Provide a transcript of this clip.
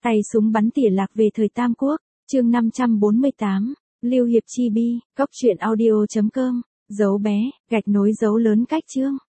Tay súng bắn tỉa lạc về thời Tam Quốc, chương 548, Lưu Hiệp chi bi, cốc truyện audio.com, dấu bé, gạch nối dấu lớn cách chương.